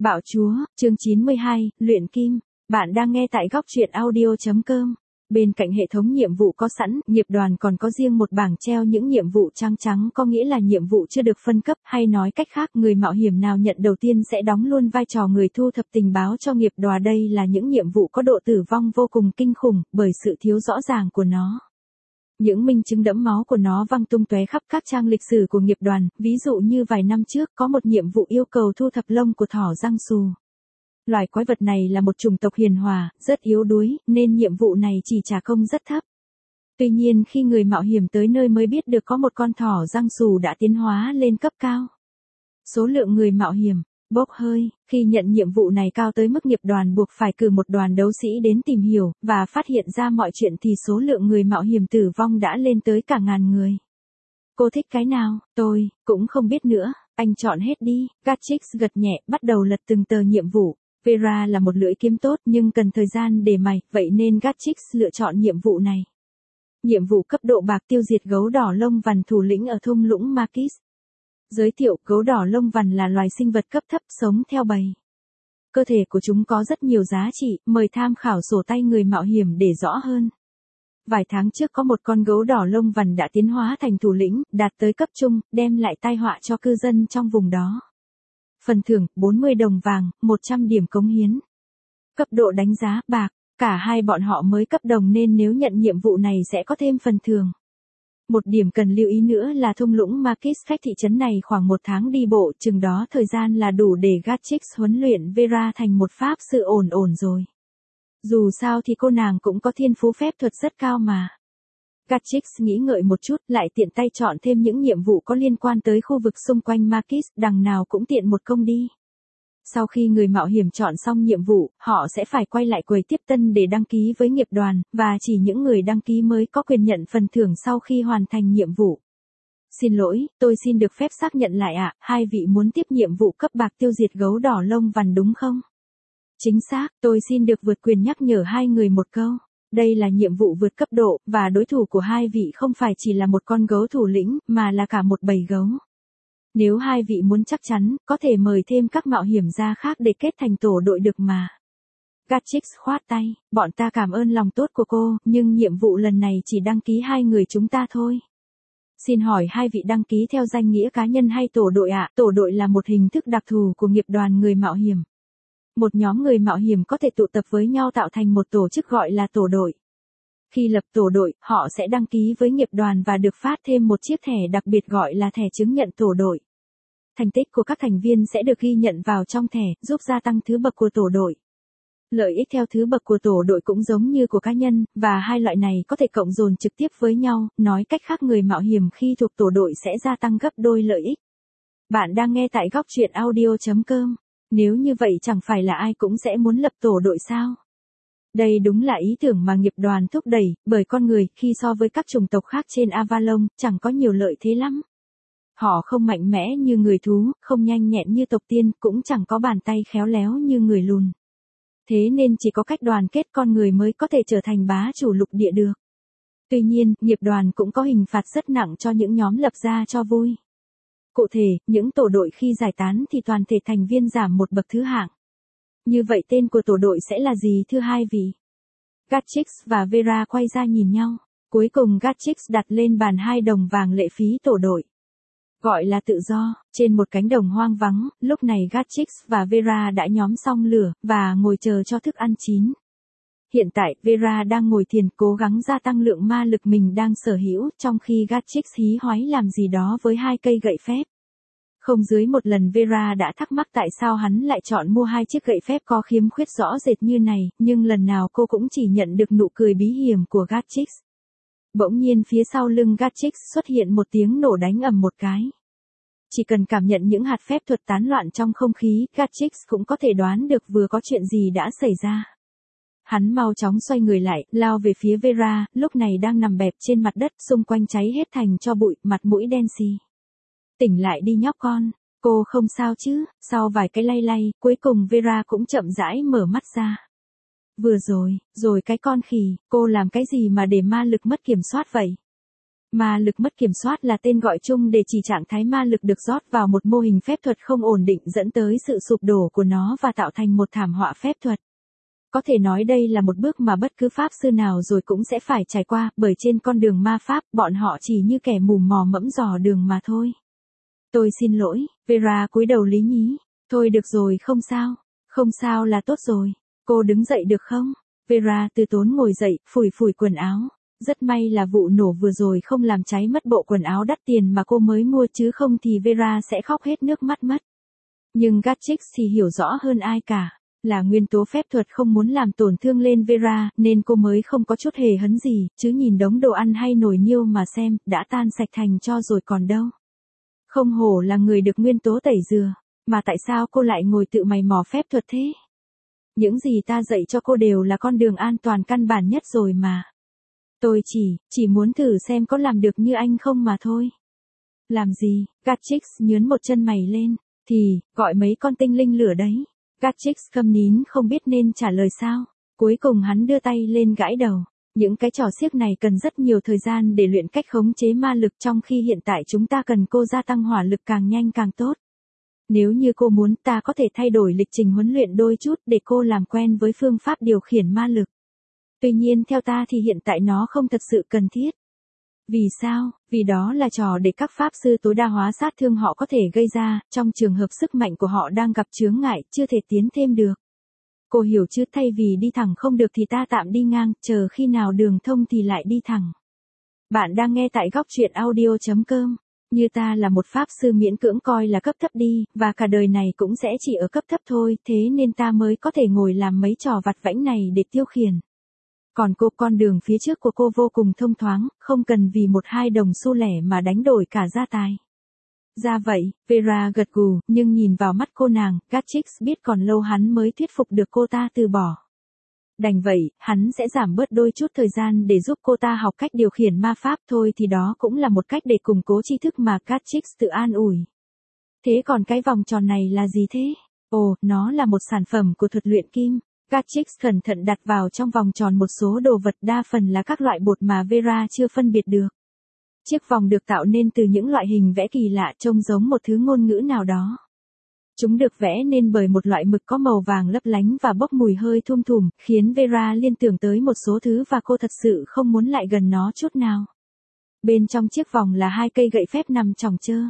Bạo Chúa, chương 92, Luyện Kim. Bạn đang nghe tại góc truyện audio.com. Bên cạnh hệ thống nhiệm vụ có sẵn, nghiệp đoàn còn có riêng một bảng treo những nhiệm vụ trắng có nghĩa là nhiệm vụ chưa được phân cấp, hay nói cách khác, người mạo hiểm nào nhận đầu tiên sẽ đóng luôn vai trò người thu thập tình báo cho nghiệp đoàn. Đây là những nhiệm vụ có độ tử vong vô cùng kinh khủng, bởi sự thiếu rõ ràng của nó. Những minh chứng đẫm máu của nó văng tung tóe khắp các trang lịch sử của nghiệp đoàn, ví dụ như vài năm trước có một nhiệm vụ yêu cầu thu thập lông của thỏ răng xù. Loài quái vật này là một chủng tộc hiền hòa, rất yếu đuối, nên nhiệm vụ này chỉ trả công rất thấp. Tuy nhiên khi người mạo hiểm tới nơi mới biết được có một con thỏ răng xù đã tiến hóa lên cấp cao. Số lượng người mạo hiểm bốc hơi, khi nhận nhiệm vụ này cao tới mức nghiệp đoàn buộc phải cử một đoàn đấu sĩ đến tìm hiểu, và phát hiện ra mọi chuyện thì số lượng người mạo hiểm tử vong đã lên tới cả 1000 người. Cô thích cái nào? Tôi cũng không biết nữa, anh chọn hết đi. Gatchix gật nhẹ, bắt đầu lật từng tờ nhiệm vụ. Vera là một lưỡi kiếm tốt nhưng cần thời gian để mài, vậy nên Gatchix lựa chọn nhiệm vụ này. Nhiệm vụ cấp độ bạc tiêu diệt gấu đỏ lông vằn thủ lĩnh ở thung lũng Marquis. Giới thiệu, gấu đỏ lông vằn là loài sinh vật cấp thấp sống theo bầy. Cơ thể của chúng có rất nhiều giá trị, mời tham khảo sổ tay người mạo hiểm để rõ hơn. Vài tháng trước có một con gấu đỏ lông vằn đã tiến hóa thành thủ lĩnh, đạt tới cấp trung, đem lại tai họa cho cư dân trong vùng đó. Phần thưởng, 40 đồng vàng, 100 điểm cống hiến. Cấp độ đánh giá, bạc, cả hai bọn họ mới cấp đồng nên nếu nhận nhiệm vụ này sẽ có thêm phần thưởng. Một điểm cần lưu ý nữa là thung lũng Marquis cách thị trấn này khoảng 1 tháng đi bộ, chừng đó thời gian là đủ để Gatchix huấn luyện Vera thành một pháp sư ổn rồi. Dù sao thì cô nàng cũng có thiên phú phép thuật rất cao mà. Gatchix nghĩ ngợi một chút, lại tiện tay chọn thêm những nhiệm vụ có liên quan tới khu vực xung quanh Marquis, đằng nào cũng tiện một công đi. Sau khi người mạo hiểm chọn xong nhiệm vụ, họ sẽ phải quay lại quầy tiếp tân để đăng ký với nghiệp đoàn, và chỉ những người đăng ký mới có quyền nhận phần thưởng sau khi hoàn thành nhiệm vụ. Xin lỗi, tôi xin được phép xác nhận lại ạ, hai vị muốn tiếp nhiệm vụ cấp bạc tiêu diệt gấu đỏ lông vằn đúng không? Chính xác, tôi xin được vượt quyền nhắc nhở hai người một câu. Đây là nhiệm vụ vượt cấp độ, và đối thủ của hai vị không phải chỉ là một con gấu thủ lĩnh, mà là cả một bầy gấu. Nếu hai vị muốn chắc chắn, có thể mời thêm các mạo hiểm gia khác để kết thành tổ đội được mà. Gatchix khoát tay, bọn ta cảm ơn lòng tốt của cô, nhưng nhiệm vụ lần này chỉ đăng ký hai người chúng ta thôi. Xin hỏi hai vị đăng ký theo danh nghĩa cá nhân hay tổ đội ạ? Tổ đội là một hình thức đặc thù của nghiệp đoàn người mạo hiểm. Một nhóm người mạo hiểm có thể tụ tập với nhau tạo thành một tổ chức gọi là tổ đội. Khi lập tổ đội, họ sẽ đăng ký với nghiệp đoàn và được phát thêm một chiếc thẻ đặc biệt gọi là thẻ chứng nhận tổ đội. Thành tích của các thành viên sẽ được ghi nhận vào trong thẻ, giúp gia tăng thứ bậc của tổ đội. Lợi ích theo thứ bậc của tổ đội cũng giống như của cá nhân, và hai loại này có thể cộng dồn trực tiếp với nhau, nói cách khác người mạo hiểm khi thuộc tổ đội sẽ gia tăng gấp đôi lợi ích. Bạn đang nghe tại góc truyện audio.com. Nếu như vậy chẳng phải là ai cũng sẽ muốn lập tổ đội sao? Đây đúng là ý tưởng mà nghiệp đoàn thúc đẩy, bởi con người, khi so với các chủng tộc khác trên Avalon, chẳng có nhiều lợi thế lắm. Họ không mạnh mẽ như người thú, không nhanh nhẹn như tộc tiên, cũng chẳng có bàn tay khéo léo như người lùn. Thế nên chỉ có cách đoàn kết con người mới có thể trở thành bá chủ lục địa được. Tuy nhiên, nghiệp đoàn cũng có hình phạt rất nặng cho những nhóm lập ra cho vui. Cụ thể, những tổ đội khi giải tán thì toàn thể thành viên giảm một bậc thứ hạng. Như vậy tên của tổ đội sẽ là gì thưa hai vị? Gatchix và Vera quay ra nhìn nhau. Cuối cùng Gatchix đặt lên bàn 2 đồng vàng lệ phí tổ đội. Gọi là tự do, trên một cánh đồng hoang vắng, lúc này Gatchix và Vera đã nhóm xong lửa, và ngồi chờ cho thức ăn chín. Hiện tại, Vera đang ngồi thiền cố gắng gia tăng lượng ma lực mình đang sở hữu, trong khi Gatchix hí hoáy làm gì đó với 2 cây gậy phép. Không dưới một lần Vera đã thắc mắc tại sao hắn lại chọn mua 2 chiếc gậy phép có khiếm khuyết rõ rệt như này, nhưng lần nào cô cũng chỉ nhận được nụ cười bí hiểm của Gatchix. Bỗng nhiên phía sau lưng Gatchix xuất hiện một tiếng nổ đánh ầm một cái. Chỉ cần cảm nhận những hạt phép thuật tán loạn trong không khí, Gatchix cũng có thể đoán được vừa có chuyện gì đã xảy ra. Hắn mau chóng xoay người lại, lao về phía Vera, lúc này đang nằm bẹp trên mặt đất, xung quanh cháy hết thành tro bụi, mặt mũi đen xì. Tỉnh lại đi nhóc con, cô không sao chứ? Sau vài cái lay lay, cuối cùng Vera cũng chậm rãi mở mắt ra. Vừa rồi cái con khỉ, cô làm cái gì mà để ma lực mất kiểm soát vậy? Ma lực mất kiểm soát là tên gọi chung để chỉ trạng thái ma lực được rót vào một mô hình phép thuật không ổn định dẫn tới sự sụp đổ của nó và tạo thành một thảm họa phép thuật. Có thể nói đây là một bước mà bất cứ pháp sư nào rồi cũng sẽ phải trải qua, bởi trên con đường ma pháp, bọn họ chỉ như kẻ mù mò mẫm dò đường mà thôi. Tôi xin lỗi, Vera cúi đầu lý nhí. Thôi được rồi, không sao. Không sao là tốt rồi. Cô đứng dậy được không? Vera từ tốn ngồi dậy, phủi phủi quần áo. Rất may là vụ nổ vừa rồi không làm cháy mất bộ quần áo đắt tiền mà cô mới mua, chứ không thì Vera sẽ khóc hết nước mắt mất. Nhưng Gatchix thì hiểu rõ hơn ai cả. Là nguyên tố phép thuật không muốn làm tổn thương lên Vera, nên cô mới không có chút hề hấn gì, chứ nhìn đống đồ ăn hay nồi niêu mà xem, đã tan sạch thành tro rồi còn đâu. Không hổ là người được nguyên tố tẩy rửa, mà tại sao cô lại ngồi tự mày mò phép thuật thế? Những gì ta dạy cho cô đều là con đường an toàn căn bản nhất rồi mà. Tôi chỉ muốn thử xem có làm được như anh không mà thôi. Làm gì? Gatchix nhướn một chân mày lên, thì, gọi mấy con tinh linh lửa đấy. Gatchix câm nín không biết nên trả lời sao. Cuối cùng hắn đưa tay lên gãi đầu. Những cái trò xiếc này cần rất nhiều thời gian để luyện cách khống chế ma lực, trong khi hiện tại chúng ta cần cô gia tăng hỏa lực càng nhanh càng tốt. Nếu như cô muốn, ta có thể thay đổi lịch trình huấn luyện đôi chút để cô làm quen với phương pháp điều khiển ma lực. Tuy nhiên theo ta thì hiện tại nó không thật sự cần thiết. Vì sao? Vì đó là trò để các pháp sư tối đa hóa sát thương họ có thể gây ra, trong trường hợp sức mạnh của họ đang gặp chướng ngại, chưa thể tiến thêm được. Cô hiểu chứ, thay vì đi thẳng không được thì ta tạm đi ngang, chờ khi nào đường thông thì lại đi thẳng. Bạn đang nghe tại góc truyện audio.com. Như ta là một pháp sư miễn cưỡng coi là cấp thấp đi, và cả đời này cũng sẽ chỉ ở cấp thấp thôi, thế nên ta mới có thể ngồi làm mấy trò vặt vãnh này để tiêu khiển. Còn cô, con đường phía trước của cô vô cùng thông thoáng, không cần vì 1-2 đồng xu lẻ mà đánh đổi cả gia tài. Ra vậy, Vera gật gù, nhưng nhìn vào mắt cô nàng, Gatchix biết còn lâu hắn mới thuyết phục được cô ta từ bỏ. Đành vậy, hắn sẽ giảm bớt đôi chút thời gian để giúp cô ta học cách điều khiển ma pháp thôi, thì đó cũng là một cách để củng cố tri thức mà Gatchix tự an ủi. Thế còn cái vòng tròn này là gì thế? Ồ, nó là một sản phẩm của thuật luyện kim. Gatchix cẩn thận đặt vào trong vòng tròn một số đồ vật, đa phần là các loại bột mà Vera chưa phân biệt được. Chiếc vòng được tạo nên từ những loại hình vẽ kỳ lạ, trông giống một thứ ngôn ngữ nào đó. Chúng được vẽ nên bởi một loại mực có màu vàng lấp lánh và bốc mùi hơi thum thùm, khiến Vera liên tưởng tới một số thứ và cô thật sự không muốn lại gần nó chút nào. Bên trong chiếc vòng là 2 cây gậy phép nằm chồng chơ.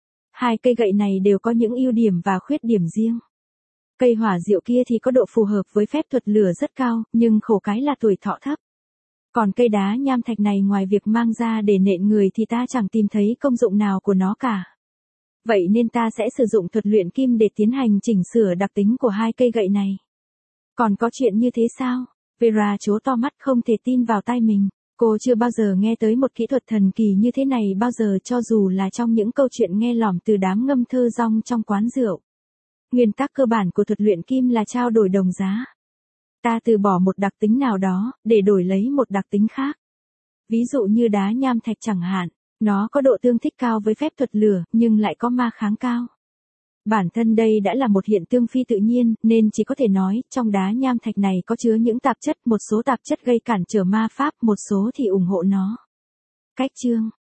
2 cây gậy này đều có những ưu điểm và khuyết điểm riêng. Cây hỏa diệu kia thì có độ phù hợp với phép thuật lửa rất cao, nhưng khổ cái là tuổi thọ thấp. Còn cây đá nham thạch này ngoài việc mang ra để nện người thì ta chẳng tìm thấy công dụng nào của nó cả. Vậy nên ta sẽ sử dụng thuật luyện kim để tiến hành chỉnh sửa đặc tính của 2 cây gậy này. Còn có chuyện như thế sao? Vera trố to mắt không thể tin vào tai mình. Cô chưa bao giờ nghe tới một kỹ thuật thần kỳ như thế này bao giờ, cho dù là trong những câu chuyện nghe lỏm từ đám ngâm thơ rong trong quán rượu. Nguyên tắc cơ bản của thuật luyện kim là trao đổi đồng giá. Ta từ bỏ một đặc tính nào đó, để đổi lấy một đặc tính khác. Ví dụ như đá nham thạch chẳng hạn, nó có độ tương thích cao với phép thuật lửa, nhưng lại có ma kháng cao. Bản thân đây đã là một hiện tượng phi tự nhiên, nên chỉ có thể nói, trong đá nham thạch này có chứa những tạp chất, một số tạp chất gây cản trở ma pháp, một số thì ủng hộ nó. Cách chương